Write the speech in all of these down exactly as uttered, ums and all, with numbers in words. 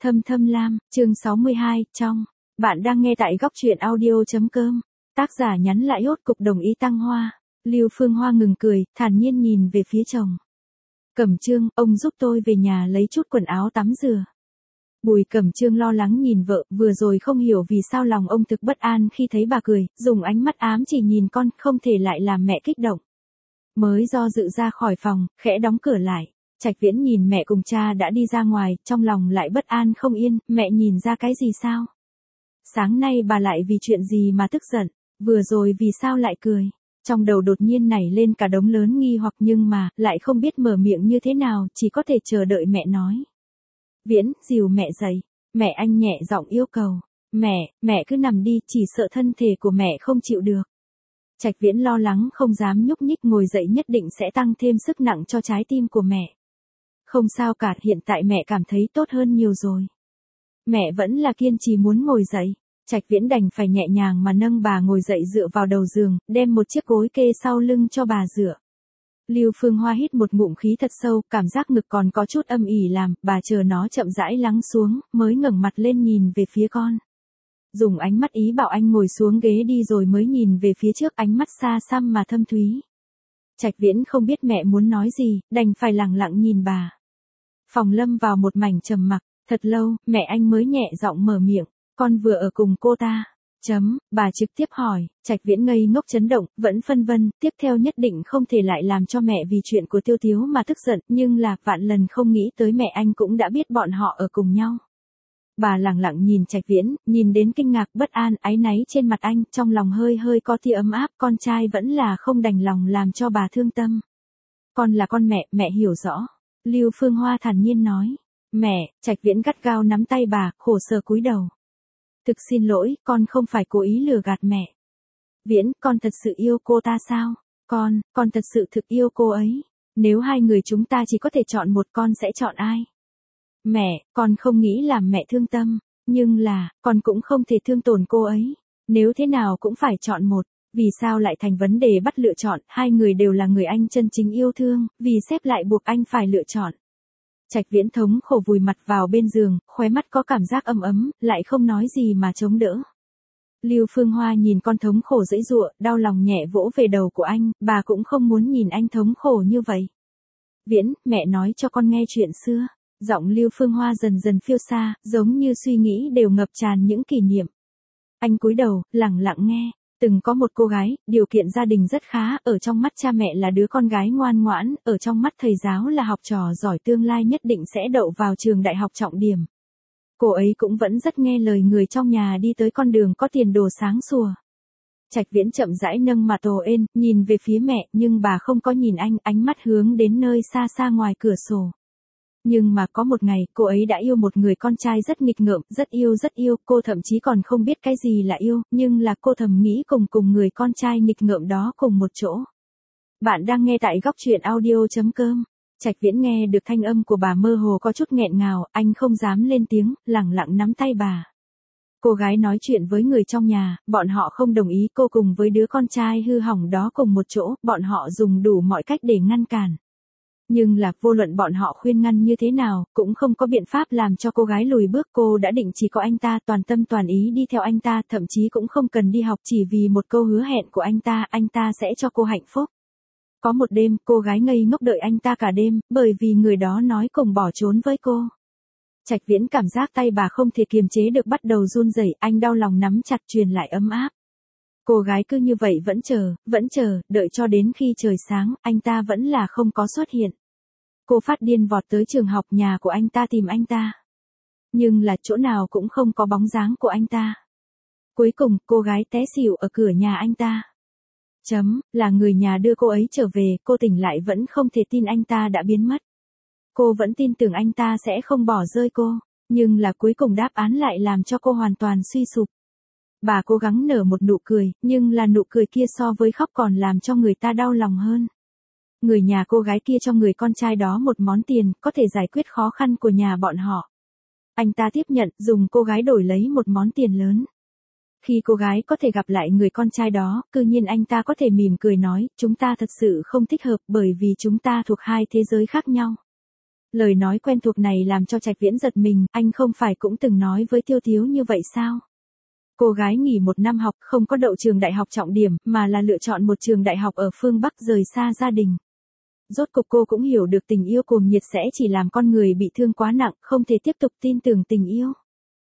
Thâm Thâm Lam, chương sáu mươi hai, trong. Bạn đang nghe tại góc truyện audio.com. Tác giả nhắn lại hốt cục đồng ý tăng hoa. Lưu Phương Hoa ngừng cười, thản nhiên nhìn về phía chồng. Cẩm Trương, ông giúp tôi về nhà lấy chút quần áo tắm rửa. Bùi Cẩm Trương lo lắng nhìn vợ, vừa rồi không hiểu vì sao lòng ông thực bất an khi thấy bà cười, dùng ánh mắt ám chỉ nhìn con, không thể lại làm mẹ kích động. Mới do dự ra khỏi phòng, khẽ đóng cửa lại. Trạch Viễn nhìn mẹ cùng cha đã đi ra ngoài, trong lòng lại bất an không yên, mẹ nhìn ra cái gì sao? Sáng nay bà lại vì chuyện gì mà tức giận, vừa rồi vì sao lại cười? Trong đầu đột nhiên nảy lên cả đống lớn nghi hoặc nhưng mà, lại không biết mở miệng như thế nào, chỉ có thể chờ đợi mẹ nói. Viễn, dìu mẹ dậy, mẹ anh nhẹ giọng yêu cầu. Mẹ, mẹ cứ nằm đi, chỉ sợ thân thể của mẹ không chịu được. Trạch Viễn lo lắng không dám nhúc nhích, ngồi dậy nhất định sẽ tăng thêm sức nặng cho trái tim của mẹ. Không sao cả, hiện tại mẹ cảm thấy tốt hơn nhiều rồi. Mẹ vẫn là kiên trì muốn ngồi dậy. Trạch Viễn đành phải nhẹ nhàng mà nâng bà ngồi dậy dựa vào đầu giường, đem một chiếc gối kê sau lưng cho bà dựa. Lưu Phương Hoa hít một ngụm khí thật sâu, cảm giác ngực còn có chút âm ỉ làm, bà chờ nó chậm rãi lắng xuống, mới ngẩng mặt lên nhìn về phía con. Dùng ánh mắt ý bảo anh ngồi xuống ghế đi rồi mới nhìn về phía trước, ánh mắt xa xăm mà thâm thúy. Trạch Viễn không biết mẹ muốn nói gì, đành phải lặng lặng nhìn bà. Phòng lâm vào một mảnh trầm mặc, thật lâu, mẹ anh mới nhẹ giọng mở miệng, con vừa ở cùng cô ta. Chấm, bà trực tiếp hỏi, Trạch Viễn ngây ngốc chấn động, vẫn phân vân, tiếp theo nhất định không thể lại làm cho mẹ vì chuyện của Tiêu Tiếu mà tức giận, nhưng là vạn lần không nghĩ tới mẹ anh cũng đã biết bọn họ ở cùng nhau. Bà lặng lặng nhìn Trạch Viễn, nhìn đến kinh ngạc bất an, áy náy trên mặt anh, trong lòng hơi hơi có tia ấm áp, con trai vẫn là không đành lòng làm cho bà thương tâm. Con là con mẹ, mẹ hiểu rõ. Lưu Phương Hoa thản nhiên nói. Mẹ, Trạch Viễn gắt gao nắm tay bà, khổ sở cúi đầu. Thực xin lỗi, con không phải cố ý lừa gạt mẹ. Viễn, con thật sự yêu cô ta sao? Con, con thật sự thực yêu cô ấy. Nếu hai người chúng ta chỉ có thể chọn một, con sẽ chọn ai? Mẹ, con không nghĩ làm mẹ thương tâm, nhưng là, con cũng không thể thương tổn cô ấy. Nếu thế nào cũng phải chọn một. Vì sao lại thành vấn đề bắt lựa chọn, hai người đều là người anh chân chính yêu thương, vì xếp lại buộc anh phải lựa chọn. Trạch Viễn thống khổ vùi mặt vào bên giường, khóe mắt có cảm giác ấm ấm, lại không nói gì mà chống đỡ. Lưu Phương Hoa nhìn con thống khổ dãy giụa, đau lòng nhẹ vỗ về đầu của anh, bà cũng không muốn nhìn anh thống khổ như vậy. Viễn, mẹ nói cho con nghe chuyện xưa. Giọng Lưu Phương Hoa dần dần phiêu xa, giống như suy nghĩ đều ngập tràn những kỷ niệm. Anh cúi đầu, lặng lặng nghe. Từng có một cô gái, điều kiện gia đình rất khá, ở trong mắt cha mẹ là đứa con gái ngoan ngoãn, ở trong mắt thầy giáo là học trò giỏi, tương lai nhất định sẽ đậu vào trường đại học trọng điểm. Cô ấy cũng vẫn rất nghe lời người trong nhà đi tới con đường có tiền đồ sáng sủa. Trạch Viễn chậm rãi nâng mặt tổ ên, nhìn về phía mẹ, nhưng bà không có nhìn anh, ánh mắt hướng đến nơi xa xa ngoài cửa sổ. Nhưng mà có một ngày, cô ấy đã yêu một người con trai rất nghịch ngợm, rất yêu rất yêu, cô thậm chí còn không biết cái gì là yêu, nhưng là cô thầm nghĩ cùng cùng người con trai nghịch ngợm đó cùng một chỗ. Bạn đang nghe tại góc truyện audio.com. Trạch Viễn nghe được thanh âm của bà mơ hồ có chút nghẹn ngào, anh không dám lên tiếng, lẳng lặng nắm tay bà. Cô gái nói chuyện với người trong nhà, bọn họ không đồng ý cô cùng với đứa con trai hư hỏng đó cùng một chỗ, bọn họ dùng đủ mọi cách để ngăn cản. Nhưng là vô luận bọn họ khuyên ngăn như thế nào, cũng không có biện pháp làm cho cô gái lùi bước. Cô đã định chỉ có anh ta, toàn tâm toàn ý đi theo anh ta, thậm chí cũng không cần đi học, chỉ vì một câu hứa hẹn của anh ta, anh ta sẽ cho cô hạnh phúc. Có một đêm, cô gái ngây ngốc đợi anh ta cả đêm, bởi vì người đó nói cùng bỏ trốn với cô. Trạch Viễn cảm giác tay bà không thể kiềm chế được bắt đầu run rẩy, anh đau lòng nắm chặt truyền lại ấm áp. Cô gái cứ như vậy vẫn chờ, vẫn chờ, đợi cho đến khi trời sáng, anh ta vẫn là không có xuất hiện. Cô phát điên vọt tới trường học nhà của anh ta tìm anh ta. Nhưng là chỗ nào cũng không có bóng dáng của anh ta. Cuối cùng, cô gái té xỉu ở cửa nhà anh ta. Chấm, là người nhà đưa cô ấy trở về, cô tỉnh lại vẫn không thể tin anh ta đã biến mất. Cô vẫn tin tưởng anh ta sẽ không bỏ rơi cô, nhưng là cuối cùng đáp án lại làm cho cô hoàn toàn suy sụp. Bà cố gắng nở một nụ cười, nhưng là nụ cười kia so với khóc còn làm cho người ta đau lòng hơn. Người nhà cô gái kia cho người con trai đó một món tiền, có thể giải quyết khó khăn của nhà bọn họ. Anh ta tiếp nhận, dùng cô gái đổi lấy một món tiền lớn. Khi cô gái có thể gặp lại người con trai đó, cư nhiên anh ta có thể mỉm cười nói, chúng ta thật sự không thích hợp bởi vì chúng ta thuộc hai thế giới khác nhau. Lời nói quen thuộc này làm cho Trạch Viễn giật mình, anh không phải cũng từng nói với Tiêu Tiếu như vậy sao? Cô gái nghỉ một năm học không có đậu trường đại học trọng điểm, mà là lựa chọn một trường đại học ở phương Bắc rời xa gia đình. Rốt cục cô cũng hiểu được tình yêu cuồng nhiệt sẽ chỉ làm con người bị thương quá nặng, không thể tiếp tục tin tưởng tình yêu.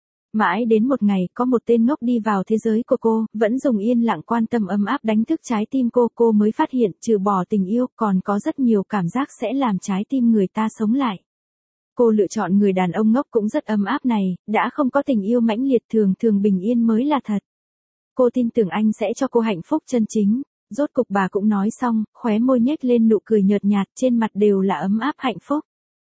Mãi đến một ngày, có một tên ngốc đi vào thế giới của cô, vẫn dùng yên lặng quan tâm ấm áp đánh thức trái tim cô, cô mới phát hiện, trừ bỏ tình yêu, còn có rất nhiều cảm giác sẽ làm trái tim người ta sống lại. Cô lựa chọn người đàn ông ngốc cũng rất ấm áp này, đã không có tình yêu mãnh liệt, thường thường bình yên mới là thật. Cô tin tưởng anh sẽ cho cô hạnh phúc chân chính. Rốt cục bà cũng nói xong, khóe môi nhếch lên nụ cười nhợt nhạt, trên mặt đều là ấm áp hạnh phúc.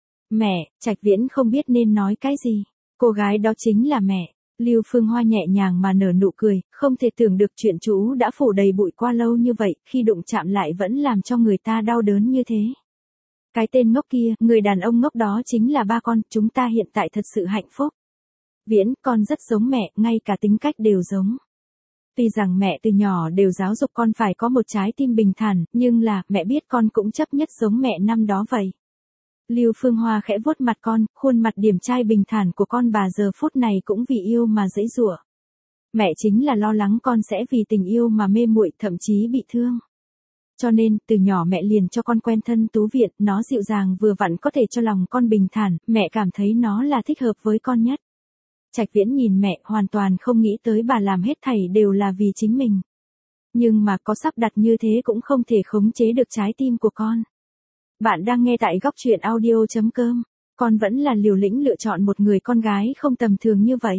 Mẹ, Trạch Viễn không biết nên nói cái gì. Cô gái đó chính là mẹ. Lưu Phương Hoa nhẹ nhàng mà nở nụ cười, không thể tưởng được chuyện chú đã phủ đầy bụi qua lâu như vậy, khi đụng chạm lại vẫn làm cho người ta đau đớn như thế. Cái tên ngốc kia, người đàn ông ngốc đó chính là ba con, chúng ta hiện tại thật sự hạnh phúc. Viễn, con rất giống mẹ, ngay cả tính cách đều giống. Tuy rằng mẹ từ nhỏ đều giáo dục con phải có một trái tim bình thản, nhưng là, mẹ biết con cũng chấp nhất giống mẹ năm đó vậy. Lưu Phương Hoa khẽ vuốt mặt con, khuôn mặt điềm trai bình thản của con bà giờ phút này cũng vì yêu mà giãy giụa. Mẹ chính là lo lắng con sẽ vì tình yêu mà mê muội, thậm chí bị thương. Cho nên, từ nhỏ mẹ liền cho con quen thân Tú Viện, nó dịu dàng vừa vặn có thể cho lòng con bình thản, mẹ cảm thấy nó là thích hợp với con nhất. Trạch Viễn nhìn mẹ, hoàn toàn không nghĩ tới bà làm hết thảy đều là vì chính mình. Nhưng mà có sắp đặt như thế cũng không thể khống chế được trái tim của con. Bạn đang nghe tại góc truyện audio chấm com. Con vẫn là liều lĩnh lựa chọn một người con gái không tầm thường như vậy.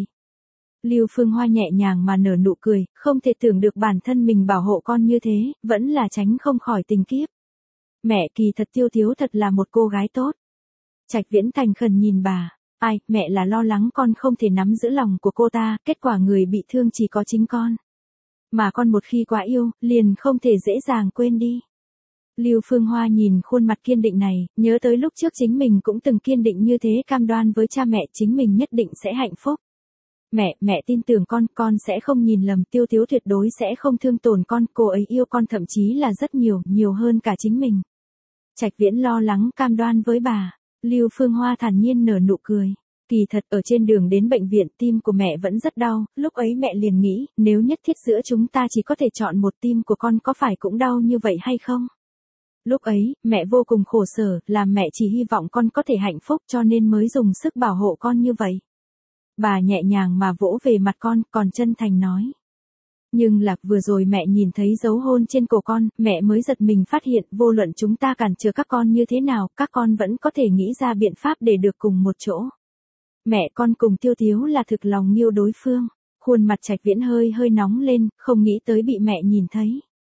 Lưu Phương Hoa nhẹ nhàng mà nở nụ cười, không thể tưởng được bản thân mình bảo hộ con như thế, vẫn là tránh không khỏi tình kiếp. Mẹ, kỳ thật Tiêu Tiếu thật là một cô gái tốt. Trạch Viễn thành khẩn nhìn bà. Ai, mẹ là lo lắng con không thể nắm giữ lòng của cô ta, kết quả người bị thương chỉ có chính con. Mà con một khi quá yêu, liền không thể dễ dàng quên đi. Lưu Phương Hoa nhìn khuôn mặt kiên định này, nhớ tới lúc trước chính mình cũng từng kiên định như thế, cam đoan với cha mẹ chính mình nhất định sẽ hạnh phúc. Mẹ, mẹ tin tưởng con, con sẽ không nhìn lầm, Tiêu Tiếu tuyệt đối sẽ không thương tổn con, cô ấy yêu con thậm chí là rất nhiều, nhiều hơn cả chính mình. Trạch Viễn lo lắng cam đoan với bà. Lưu Phương Hoa thản nhiên nở nụ cười. Kỳ thật ở trên đường đến bệnh viện, tim của mẹ vẫn rất đau, lúc ấy mẹ liền nghĩ, nếu nhất thiết giữa chúng ta chỉ có thể chọn một, tim của con có phải cũng đau như vậy hay không? Lúc ấy, mẹ vô cùng khổ sở, làm mẹ chỉ hy vọng con có thể hạnh phúc cho nên mới dùng sức bảo hộ con như vậy. Bà nhẹ nhàng mà vỗ về mặt con, còn chân thành nói. Nhưng là, vừa rồi mẹ nhìn thấy dấu hôn trên cổ con, mẹ mới giật mình phát hiện, vô luận chúng ta cản trở các con như thế nào, các con vẫn có thể nghĩ ra biện pháp để được cùng một chỗ. Mẹ, con cùng Tiêu Tiếu là thực lòng yêu đối phương. Khuôn mặt Trạch Viễn hơi hơi nóng lên, không nghĩ tới bị mẹ nhìn thấy.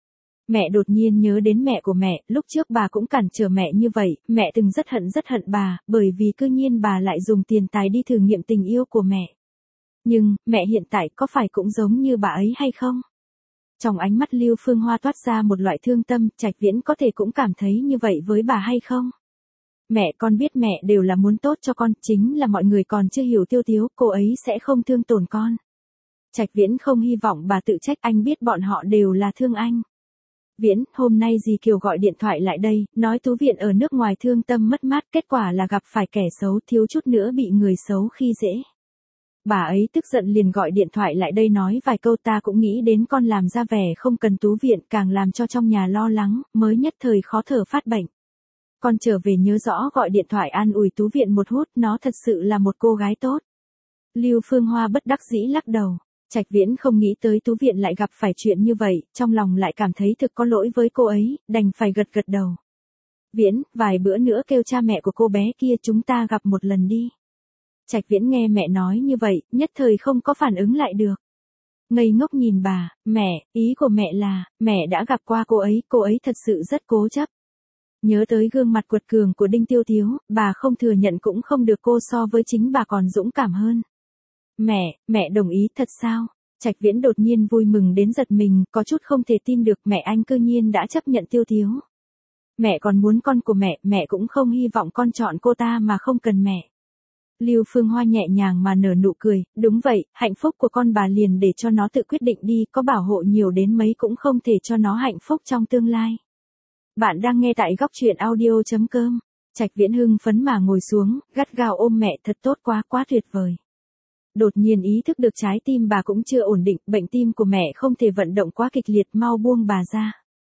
Mẹ đột nhiên nhớ đến mẹ của mẹ, lúc trước bà cũng cản trở mẹ như vậy, mẹ từng rất hận rất hận bà, bởi vì cư nhiên bà lại dùng tiền tài đi thử nghiệm tình yêu của mẹ. Nhưng, mẹ hiện tại có phải cũng giống như bà ấy hay không? Trong ánh mắt Lưu Phương Hoa toát ra một loại thương tâm, Trạch Viễn có thể cũng cảm thấy như vậy với bà hay không? Mẹ, con biết mẹ đều là muốn tốt cho con, chính là mọi người còn chưa hiểu Tiêu Tiếu, cô ấy sẽ không thương tổn con. Trạch Viễn không hy vọng bà tự trách, anh biết bọn họ đều là thương anh. Viễn, hôm nay dì Kiều gọi điện thoại lại đây, nói Tú Viện ở nước ngoài thương tâm mất mát, kết quả là gặp phải kẻ xấu, thiếu chút nữa bị người xấu khi dễ. Bà ấy tức giận liền gọi điện thoại lại đây nói vài câu, ta cũng nghĩ đến con làm ra vẻ không cần Tú Viện, càng làm cho trong nhà lo lắng, mới nhất thời khó thở phát bệnh. Con trở về nhớ rõ gọi điện thoại an ủi Tú Viện một hút, nó thật sự là một cô gái tốt. Lưu Phương Hoa bất đắc dĩ lắc đầu. Trạch Viễn không nghĩ tới Tú Viện lại gặp phải chuyện như vậy, trong lòng lại cảm thấy thực có lỗi với cô ấy, đành phải gật gật đầu. Viễn, vài bữa nữa kêu cha mẹ của cô bé kia chúng ta gặp một lần đi. Trạch Viễn nghe mẹ nói như vậy, nhất thời không có phản ứng lại được. Ngây ngốc nhìn bà, mẹ, ý của mẹ là, mẹ đã gặp qua cô ấy, cô ấy thật sự rất cố chấp. Nhớ tới gương mặt quật cường của Đinh Tiêu Tiếu, bà không thừa nhận cũng không được, cô so với chính bà còn dũng cảm hơn. Mẹ, mẹ đồng ý thật sao? Trạch Viễn đột nhiên vui mừng đến giật mình, có chút không thể tin được mẹ anh cư nhiên đã chấp nhận Tiêu Tiếu. Mẹ còn muốn con của mẹ, mẹ cũng không hy vọng con chọn cô ta mà không cần mẹ. Lưu Phương Hoa nhẹ nhàng mà nở nụ cười, đúng vậy, hạnh phúc của con bà liền để cho nó tự quyết định đi, có bảo hộ nhiều đến mấy cũng không thể cho nó hạnh phúc trong tương lai. Bạn đang nghe tại góc truyện audio chấm com. Trạch Viễn hưng phấn mà ngồi xuống, gắt gao ôm mẹ, thật tốt quá, quá tuyệt vời. Đột nhiên ý thức được trái tim bà cũng chưa ổn định, bệnh tim của mẹ không thể vận động quá kịch liệt, mau buông bà ra.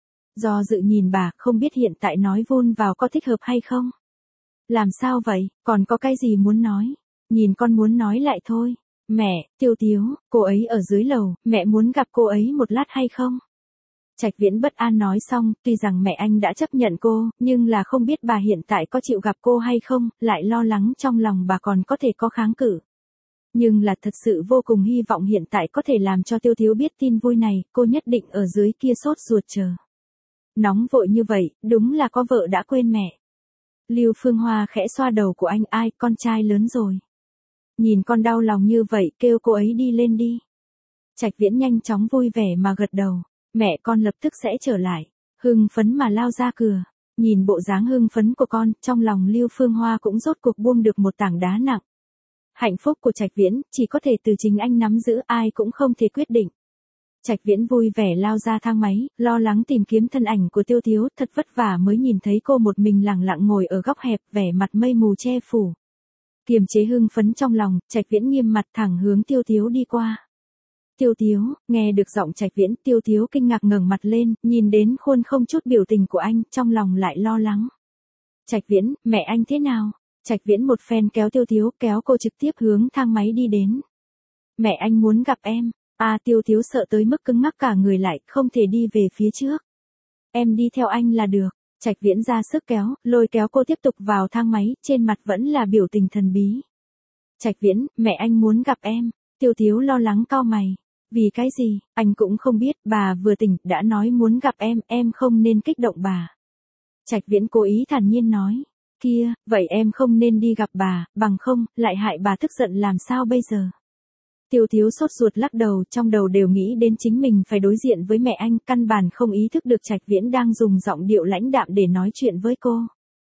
Do dự nhìn bà, không biết hiện tại nói vun vào có thích hợp hay không. Làm sao vậy, còn có cái gì muốn nói? Nhìn con muốn nói lại thôi. Mẹ, Tiêu Tiếu, cô ấy ở dưới lầu, mẹ muốn gặp cô ấy một lát hay không? Trạch Viễn bất an nói xong, tuy rằng mẹ anh đã chấp nhận cô, nhưng là không biết bà hiện tại có chịu gặp cô hay không, lại lo lắng trong lòng bà còn có thể có kháng cự. Nhưng là thật sự vô cùng hy vọng hiện tại có thể làm cho Tiêu Tiếu biết tin vui này, cô nhất định ở dưới kia sốt ruột chờ. Nóng vội như vậy, đúng là có vợ đã quên mẹ. Lưu Phương Hoa khẽ xoa đầu của anh, ai, con trai lớn rồi. Nhìn con đau lòng như vậy, kêu cô ấy đi lên đi. Trạch Viễn nhanh chóng vui vẻ mà gật đầu, mẹ con lập tức sẽ trở lại, hưng phấn mà lao ra cửa. Nhìn bộ dáng hưng phấn của con, trong lòng Lưu Phương Hoa cũng rốt cuộc buông được một tảng đá nặng. Hạnh phúc của Trạch Viễn, chỉ có thể từ chính anh nắm giữ, ai cũng không thể quyết định. Trạch Viễn vui vẻ lao ra thang máy, lo lắng tìm kiếm thân ảnh của Tiêu Tiếu, thật vất vả mới nhìn thấy cô một mình lẳng lặng ngồi ở góc hẹp, vẻ mặt mây mù che phủ. Kiềm chế hưng phấn trong lòng, Trạch Viễn nghiêm mặt thẳng hướng Tiêu Tiếu đi qua. Tiêu Tiếu, nghe được giọng Trạch Viễn, Tiêu Tiếu kinh ngạc ngẩng mặt lên, nhìn đến khuôn không chút biểu tình của anh, trong lòng lại lo lắng. Trạch Viễn, mẹ anh thế nào? Trạch Viễn một phen kéo Tiêu Tiếu, kéo cô trực tiếp hướng thang máy đi đến. Mẹ anh muốn gặp em. À, Tiêu Tiếu sợ tới mức cứng ngắc cả người lại, không thể đi về phía trước. Em đi theo anh là được. Trạch Viễn ra sức kéo, lôi kéo cô tiếp tục vào thang máy, trên mặt vẫn là biểu tình thần bí. Trạch Viễn, mẹ anh muốn gặp em. Tiêu Tiếu lo lắng cau mày. Vì cái gì, anh cũng không biết, bà vừa tỉnh, đã nói muốn gặp em, em không nên kích động bà. Trạch Viễn cố ý thản nhiên nói. Kia, vậy em không nên đi gặp bà, bằng không, lại hại bà tức giận làm sao bây giờ. Tiêu Tiếu sốt ruột lắc đầu, trong đầu đều nghĩ đến chính mình phải đối diện với mẹ anh, căn bản không ý thức được Trạch Viễn đang dùng giọng điệu lãnh đạm để nói chuyện với cô.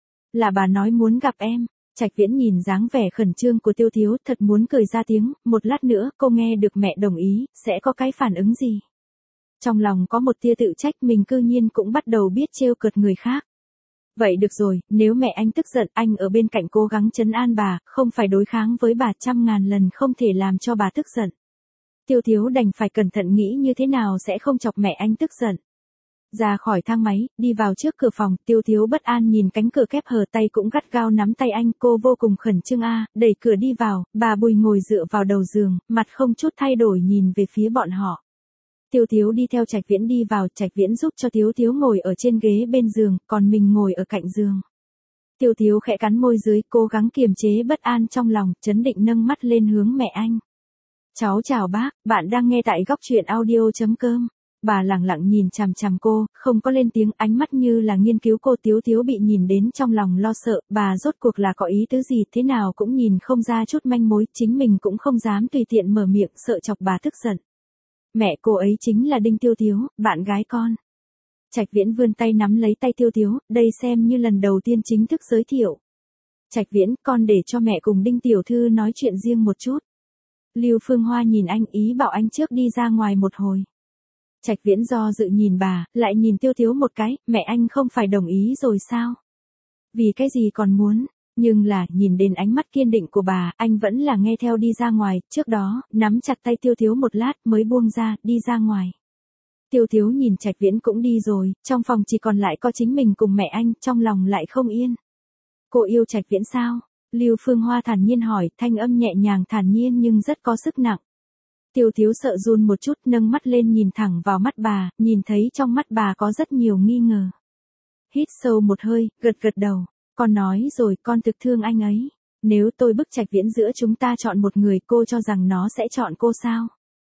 Là bà nói muốn gặp em. Trạch Viễn nhìn dáng vẻ khẩn trương của Tiêu Tiếu, thật muốn cười ra tiếng, một lát nữa cô nghe được mẹ đồng ý, sẽ có cái phản ứng gì. Trong lòng có một tia tự trách mình cư nhiên cũng bắt đầu biết trêu cợt người khác. Vậy được rồi, nếu mẹ anh tức giận, anh ở bên cạnh cố gắng trấn an bà, không phải đối kháng với bà, trăm ngàn lần không thể làm cho bà tức giận. Tiêu Tiếu đành phải cẩn thận nghĩ như thế nào sẽ không chọc mẹ anh tức giận. Ra khỏi thang máy, đi vào trước cửa phòng, Tiêu Tiếu bất an nhìn cánh cửa khép hờ, tay cũng gắt gao nắm tay anh, cô vô cùng khẩn trương a, đẩy cửa đi vào, bà Bùi ngồi dựa vào đầu giường, mặt không chút thay đổi nhìn về phía bọn họ. Tiêu Tiếu đi theo Trạch Viễn đi vào, Trạch Viễn giúp cho Tiếu Tiếu ngồi ở trên ghế bên giường, còn mình ngồi ở cạnh giường. Tiêu Tiếu khẽ cắn môi dưới, cố gắng kiềm chế bất an trong lòng, trấn định nâng mắt lên hướng mẹ anh. Cháu chào bác, bạn đang nghe tại góc truyện audio chấm com. Bà lẳng lặng nhìn chằm chằm cô, không có lên tiếng, ánh mắt như là nghiên cứu cô. Tiếu Tiếu bị nhìn đến trong lòng lo sợ, bà rốt cuộc là có ý tứ gì, thế nào cũng nhìn không ra chút manh mối, chính mình cũng không dám tùy tiện mở miệng, sợ chọc bà tức giận. Mẹ cô ấy chính là Đinh Tiêu Tiếu, bạn gái con. Trạch Viễn vươn tay nắm lấy tay Tiêu Tiếu, đây xem như lần đầu tiên chính thức giới thiệu. Trạch Viễn, con để cho mẹ cùng Đinh Tiểu Thư nói chuyện riêng một chút. Lưu Phương Hoa nhìn anh, ý bảo anh trước đi ra ngoài một hồi. Trạch Viễn do dự nhìn bà, lại nhìn Tiêu Tiếu một cái, mẹ anh không phải đồng ý rồi sao? Vì cái gì còn muốn? Nhưng là, nhìn đến ánh mắt kiên định của bà, anh vẫn là nghe theo đi ra ngoài, trước đó, nắm chặt tay Tiêu Tiếu một lát, mới buông ra, đi ra ngoài. Tiêu Tiếu nhìn Trạch Viễn cũng đi rồi, trong phòng chỉ còn lại có chính mình cùng mẹ anh, trong lòng lại không yên. Cô yêu Trạch Viễn sao? Lưu Phương Hoa thản nhiên hỏi, thanh âm nhẹ nhàng thản nhiên nhưng rất có sức nặng. Tiêu Tiếu sợ run một chút, nâng mắt lên nhìn thẳng vào mắt bà, nhìn thấy trong mắt bà có rất nhiều nghi ngờ. Hít sâu một hơi, gật gật đầu. Con nói rồi, con thực thương anh ấy. Nếu tôi bức Trạch Viễn giữa chúng ta chọn một người, cô cho rằng nó sẽ chọn cô sao?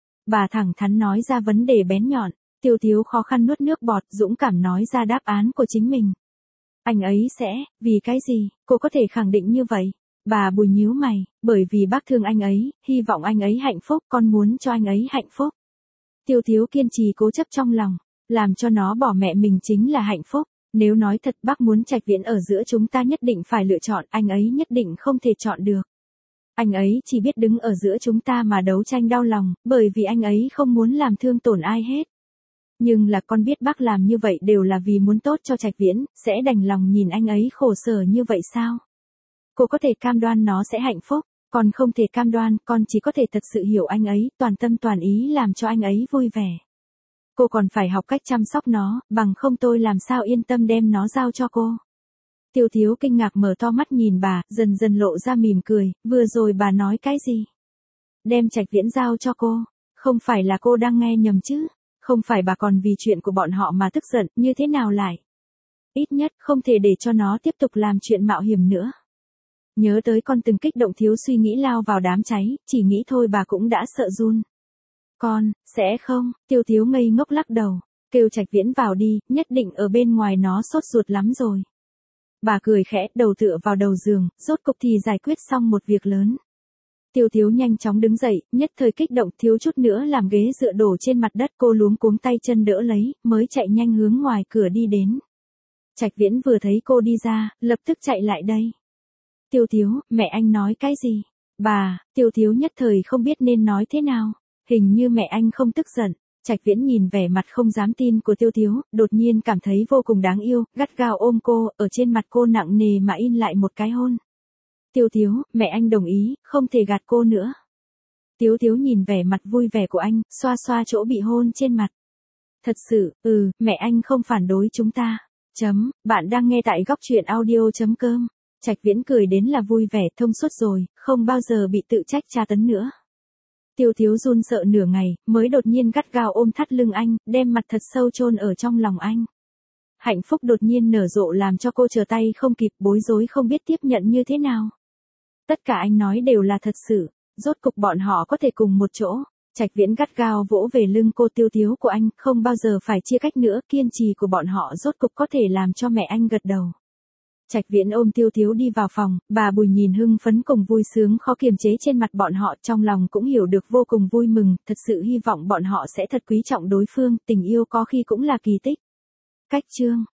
Bà thẳng thắn nói ra vấn đề bén nhọn. Tiêu Tiếu khó khăn nuốt nước bọt, dũng cảm nói ra đáp án của chính mình. Anh ấy sẽ, vì cái gì, cô có thể khẳng định như vậy? Bà Bùi nhíu mày, bởi vì bác thương anh ấy, hy vọng anh ấy hạnh phúc, con muốn cho anh ấy hạnh phúc. Tiêu Tiếu kiên trì cố chấp trong lòng, làm cho nó bỏ mẹ mình chính là hạnh phúc. Nếu nói thật bác muốn Trạch Viễn ở giữa chúng ta nhất định phải lựa chọn, anh ấy nhất định không thể chọn được. Anh ấy chỉ biết đứng ở giữa chúng ta mà đấu tranh đau lòng, bởi vì anh ấy không muốn làm thương tổn ai hết. Nhưng là con biết bác làm như vậy đều là vì muốn tốt cho Trạch Viễn, sẽ đành lòng nhìn anh ấy khổ sở như vậy sao? Cô có thể cam đoan nó sẽ hạnh phúc, con không thể cam đoan, con chỉ có thể thật sự hiểu anh ấy, toàn tâm toàn ý làm cho anh ấy vui vẻ. Cô còn phải học cách chăm sóc nó, bằng không tôi làm sao yên tâm đem nó giao cho cô. Tiêu Thiếu kinh ngạc mở to mắt nhìn bà, dần dần lộ ra mỉm cười, vừa rồi bà nói cái gì? Đem Trạch Viễn giao cho cô, không phải là cô đang nghe nhầm chứ? Không phải bà còn vì chuyện của bọn họ mà tức giận, như thế nào lại? Ít nhất không thể để cho nó tiếp tục làm chuyện mạo hiểm nữa. Nhớ tới con từng kích động thiếu suy nghĩ lao vào đám cháy, chỉ nghĩ thôi bà cũng đã sợ run. Con, sẽ không, Tiêu Thiếu ngây ngốc lắc đầu, kêu Trạch Viễn vào đi, nhất định ở bên ngoài nó sốt ruột lắm rồi. Bà cười khẽ, đầu tựa vào đầu giường, rốt cục thì giải quyết xong một việc lớn. Tiêu Thiếu nhanh chóng đứng dậy, nhất thời kích động thiếu chút nữa làm ghế dựa đổ trên mặt đất, cô luống cuống tay chân đỡ lấy, mới chạy nhanh hướng ngoài cửa đi đến. Trạch Viễn vừa thấy cô đi ra, lập tức chạy lại đây. Tiêu Thiếu, mẹ anh nói cái gì? Bà, Tiêu Thiếu nhất thời không biết nên nói thế nào, hình như mẹ anh không tức giận. Trạch Viễn nhìn vẻ mặt không dám tin của Tiêu Thiếu, đột nhiên cảm thấy vô cùng đáng yêu, gắt gao ôm cô, ở trên mặt cô nặng nề mà in lại một cái hôn. Tiêu Thiếu, mẹ anh đồng ý, không thể gạt cô nữa. Tiêu Thiếu nhìn vẻ mặt vui vẻ của anh, xoa xoa chỗ bị hôn trên mặt. Thật sự, ừ, mẹ anh không phản đối chúng ta. Chấm, bạn đang nghe tại góc truyện audio chấm com. Trạch Viễn cười đến là vui vẻ, thông suốt rồi, không bao giờ bị tự trách tra tấn nữa. Tiêu Thiếu run sợ nửa ngày, mới đột nhiên gắt gao ôm thắt lưng anh, đem mặt thật sâu chôn ở trong lòng anh. Hạnh phúc đột nhiên nở rộ làm cho cô trở tay không kịp, bối rối không biết tiếp nhận như thế nào. Tất cả anh nói đều là thật sự, rốt cục bọn họ có thể cùng một chỗ. Trạch Viễn gắt gao vỗ về lưng cô. Tiêu Thiếu của anh, không bao giờ phải chia cách nữa, kiên trì của bọn họ rốt cục có thể làm cho mẹ anh gật đầu. Trạch Viễn ôm Tiêu Thiếu đi vào phòng, bà Bùi nhìn hưng phấn cùng vui sướng khó kiềm chế trên mặt bọn họ, trong lòng cũng hiểu được vô cùng vui mừng, thật sự hy vọng bọn họ sẽ thật quý trọng đối phương, tình yêu có khi cũng là kỳ tích. Cách chương